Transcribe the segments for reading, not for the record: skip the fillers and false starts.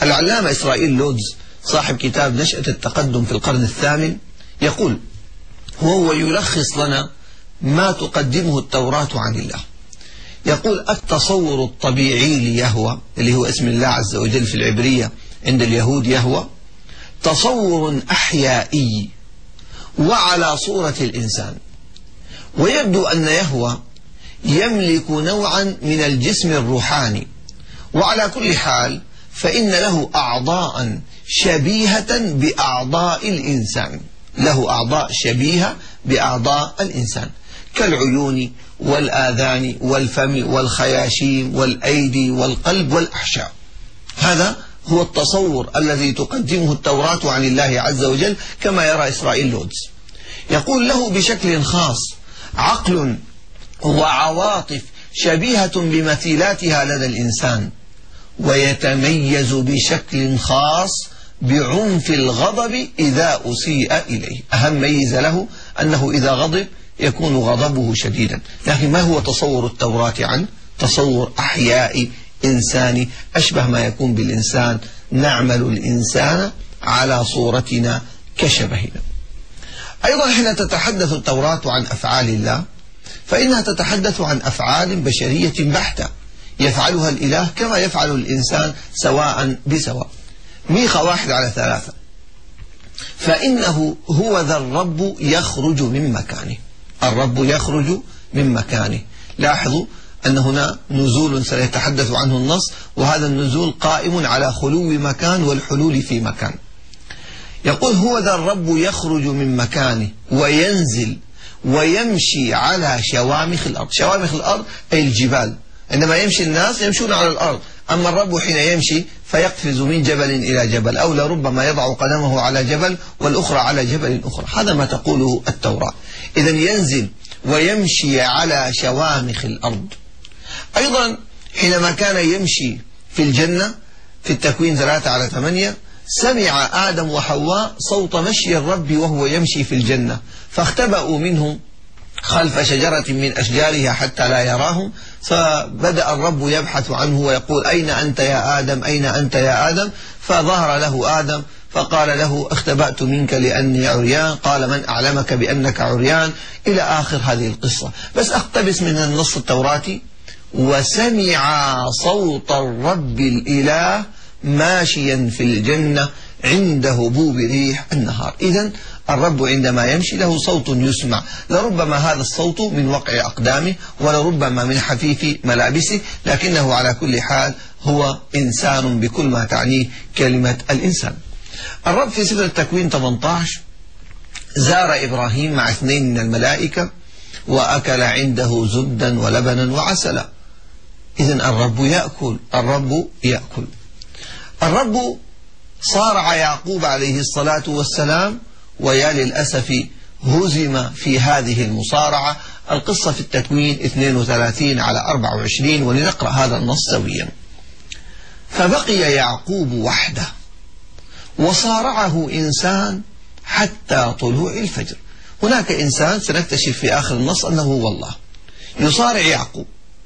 العلامة إسرائيل لودز صاحب كتاب نشأة التقدم في القرن الثامن يقول: وهو يلخص لنا ما تقدمه التوراة عن الله. يقول: التصور الطبيعي ليهوى، اللي هو اسم الله عز وجل في العبرية عند اليهود يهوى، تصور أحيائي وعلى صورة الإنسان. ويبدو أن يهوى يملك نوعا من الجسم الروحاني، وعلى كل حال فإن له أعضاء شبيهة بأعضاء الإنسان، له أعضاء شبيهة بأعضاء الإنسان كالعيون والآذان والفم والخياشيم والأيدي والقلب والأحشاء. هذا هو التصور الذي تقدمه التوراة عن الله عز وجل كما يرى إسرائيل لودز. يقول: له بشكل خاص عقل وعواطف شبيهة بمثيلاتها لدى الإنسان، ويتميز بشكل خاص بعنف الغضب إذا أسيء إليه. أهم ميزة له أنه إذا غضب يكون غضبه شديدا. لكن ما هو تصور التوراة عنه؟ تصور أحيائي إنساني أشبه ما يكون بالإنسان، نعمل الإنسان على صورتنا كشبهنا. أيضا حين تتحدث التوراة عن أفعال الله فإنها تتحدث عن أفعال بشرية بحتة يفعلها الإله كما يفعل الإنسان سواء بسواء. ميخا 1:3: فإنه هو ذا الرب يخرج من مكانه. الرب يخرج من مكانه. لاحظوا أن هنا نزول سيتحدث عنه النص، وهذا النزول قائم على خلو مكان والحلول في مكان. يقول: هو ذا الرب يخرج من مكانه وينزل ويمشي على شوامخ الأرض. شوامخ الأرض أي الجبال. عندما يمشي الناس يمشون على الأرض، أما الرب حين يمشي فيقفز من جبل إلى جبل، أو لربما يضع قدمه على جبل والأخرى على جبل أخرى. هذا ما تقوله التوراة. إذن ينزل ويمشي على شوامخ الأرض. أيضا حينما كان يمشي في الجنة في التكوين 3:8 سمع آدم وحواء صوت مشي الرب وهو يمشي في الجنة، فاختبأوا منهم خلف شجرة من أشجارها حتى لا يراهم، فبدأ الرب يبحث عنه ويقول: أين أنت يا آدم؟ أين أنت يا آدم؟ فظهر له آدم فقال له: اختبأت منك لأني عريان. قال: من أعلمك بأنك عريان؟ إلى آخر هذه القصة. بس أقتبس من النص التوراتي: وسمع صوت الرب الإله ماشيا في الجنة عند هبوب ريح النهار. إذن الرب عندما يمشي له صوت يسمع، لربما هذا الصوت من وقع أقدامه ولربما من حفيف ملابسه، لكنه على كل حال هو إنسان بكل ما تعنيه كلمة الإنسان. الرب في سفر التكوين 18 زار إبراهيم مع 2 من الملائكة وأكل عنده زبدا ولبنا وعسلا. إذن الرب يأكل، الرب يأكل. الرب صارع يعقوب عليه الصلاة والسلام، ويا للأسف هزم في هذه المصارعة. القصة في التكوين 32:24، ولنقرأ هذا النص سويا: فبقي يعقوب وحده وصارعه إنسان حتى طلوع الفجر. هناك إنسان سنكتشف في آخر النص أنه هو الله يصارع يعقوب،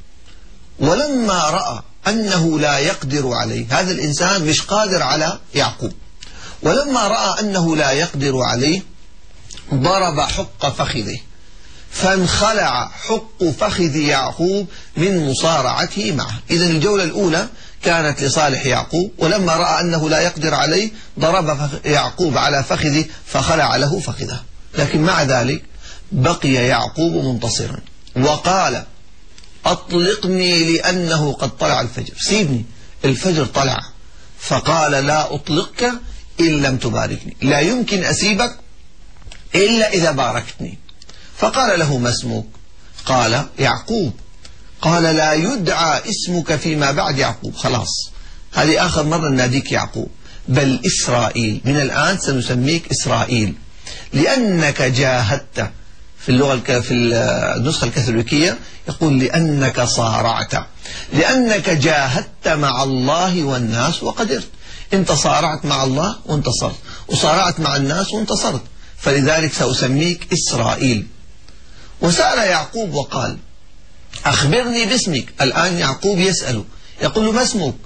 ولما رأى أنه لا يقدر عليه، هذا الإنسان مش قادر على يعقوب، ولما رأى أنه لا يقدر عليه ضرب حق فخذه، فانخلع حق فخذ يعقوب من مصارعته معه. إذن الجولة الأولى كانت لصالح يعقوب، ولما رأى أنه لا يقدر عليه ضرب يعقوب على فخذه فخلع له فخذه. لكن مع ذلك بقي يعقوب منتصرا وقال: أطلقني لأنه قد طلع الفجر. سيبني، الفجر طلع. فقال: لا أطلقك إن لم تباركني، لا يمكن أسيبك إلا إذا باركتني. فقال له: ما اسمك؟ قال: يعقوب. قال: لا يدعى اسمك فيما بعد يعقوب، خلاص هذه آخر مرة ناديك يعقوب، بل إسرائيل، من الآن سنسميك إسرائيل، لأنك جاهدت. في النسخة الكاثوليكية يقول: لأنك صارعت، لأنك جاهدت مع الله والناس وقدرت. انت صارعت مع الله وانتصرت، وصارعت مع الناس وانتصرت، فلذلك سأسميك إسرائيل. وسأل يعقوب وقال: أخبرني باسمك. الآن يعقوب يسأله، يقول له: ما اسمك؟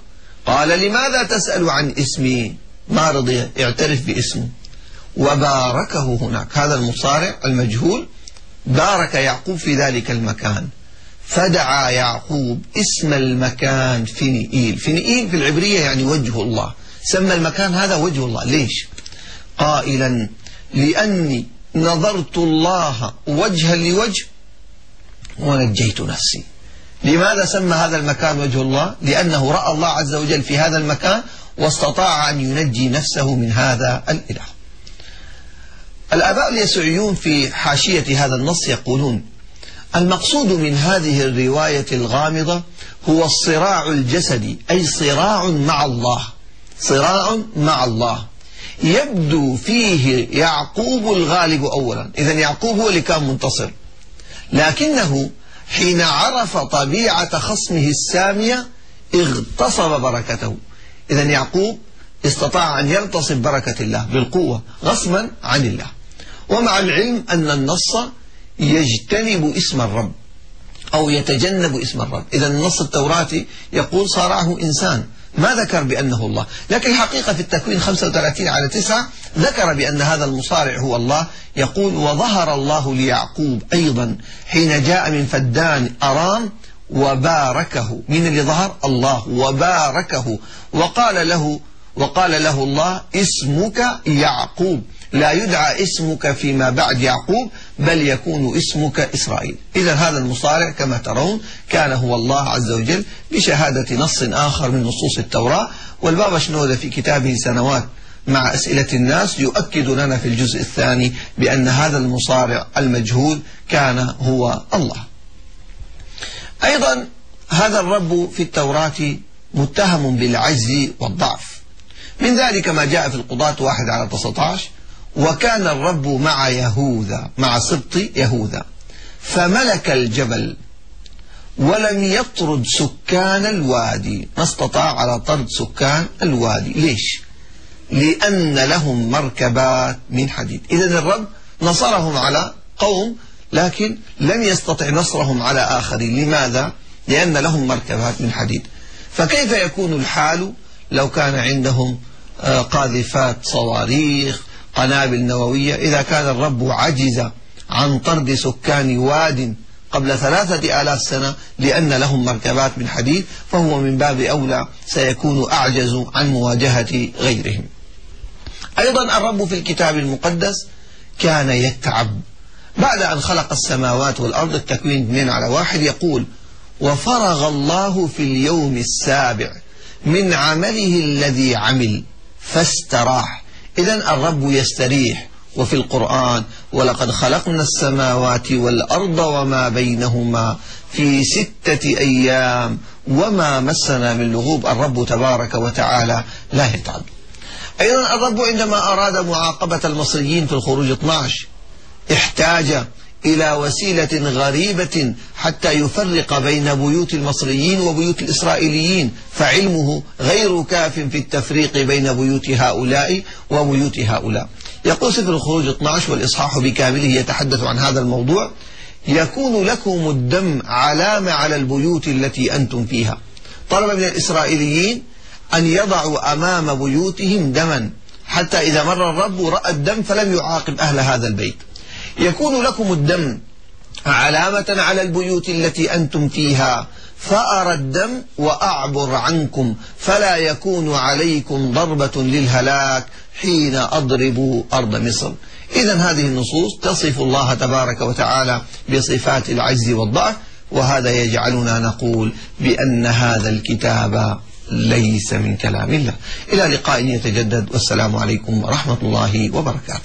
قال لماذا تسأل عن اسمي؟ ما رضي يعترف باسمه، وباركه هناك. هذا المصارع المجهول بارك يعقوب في ذلك المكان، فدعا يعقوب اسم المكان فينيئيل. فينيئيل في العبرية يعني وجه الله، سمى المكان هذا وجه الله. ليش؟ قائلا لأني نظرت الله وجها لوجه ونجيت نفسي. لماذا سمى هذا المكان وجه الله؟ لأنه رأى الله عز وجل في هذا المكان واستطاع أن ينجي نفسه من هذا الإله. الآباء اليسوعيون في حاشية هذا النص يقولون المقصود من هذه الرواية الغامضة هو الصراع الجسدي، أي صراع مع الله، صراع مع الله يبدو فيه يعقوب الغالب أولا. إذن يعقوب هو اللي كان منتصر، لكنه حين عرف طبيعة خصمه السامية اغتصب بركته. إذن يعقوب استطاع أن يغتصب بركة الله بالقوة غصبا عن الله، ومع العلم أن النص يجتنب اسم الرب أو يتجنب اسم الرب. إذن النص التوراتي يقول صارعه إنسان، ما ذكر بأنه الله، لكن الحقيقة في التكوين 35:9 ذكر بأن هذا المصارع هو الله. يقول وظهر الله ليعقوب أيضا حين جاء من فدان أرام وباركه. من اللي ظهر؟ الله، وباركه وقال له الله اسمك يعقوب، لا يدعى اسمك فيما بعد يعقوب بل يكون اسمك إسرائيل. إذا هذا المصارع كما ترون كان هو الله عز وجل بشهادة نص آخر من نصوص التوراة. والبابا شنودة في كتابه سنوات مع أسئلة الناس يؤكد لنا في الجزء الثاني بأن هذا المصارع المجهول كان هو الله. أيضا هذا الرب في التوراة متهم بالعجز والضعف. من ذلك ما جاء في القضاة 1:19 وكان الرب مع يهوذا، مع سبط يهوذا، فملك الجبل ولم يطرد سكان الوادي. ما استطاع على طرد سكان الوادي. ليش؟ لأن لهم مركبات من حديد. إذن الرب نصرهم على قوم لكن لم يستطع نصرهم على آخرين. لماذا؟ لأن لهم مركبات من حديد. فكيف يكون الحال لو كان عندهم قاذفات صواريخ، قنابل نووية، إذا كان الرب عجز عن طرد سكان واد قبل 3000 سنة لأن لهم مركبات من حديد، فهو من باب أولى سيكون أعجز عن مواجهة غيرهم. أيضا الرب في الكتاب المقدس كان يتعب بعد أن خلق السماوات والأرض. التكوين 2:1 يقول وفرغ الله في اليوم السابع من عمله الذي عمل فاستراح. إذن الرب يستريح. وفي القرآن ولقد خلقنا السماوات والأرض وما بينهما في 6 أيام وما مسنا من لغوب. الرب تبارك وتعالى لا يتعب. أيضا الرب عندما أراد معاقبة المصريين في الخروج 12 احتاج إلى وسيلة غريبة حتى يفرق بين بيوت المصريين وبيوت الإسرائيليين، فعلمه غير كاف في التفريق بين بيوت هؤلاء وبيوت هؤلاء. يقول سفر الخروج 12 والإصحاح بكامله يتحدث عن هذا الموضوع: يكون لكم الدم علامة على البيوت التي أنتم فيها. طلب من الإسرائيليين أن يضعوا أمام بيوتهم دما حتى إذا مر الرب رأى الدم فلم يعاقب أهل هذا البيت. يكون لكم الدم علامة على البيوت التي أنتم فيها، فأرى الدم وأعبر عنكم فلا يكون عليكم ضربة للهلاك حين أضرب أرض مصر. إذن هذه النصوص تصف الله تبارك وتعالى بصفات العجز والضعف، وهذا يجعلنا نقول بأن هذا الكتاب ليس من كلام الله. إلى لقاء يتجدد، والسلام عليكم ورحمة الله وبركاته.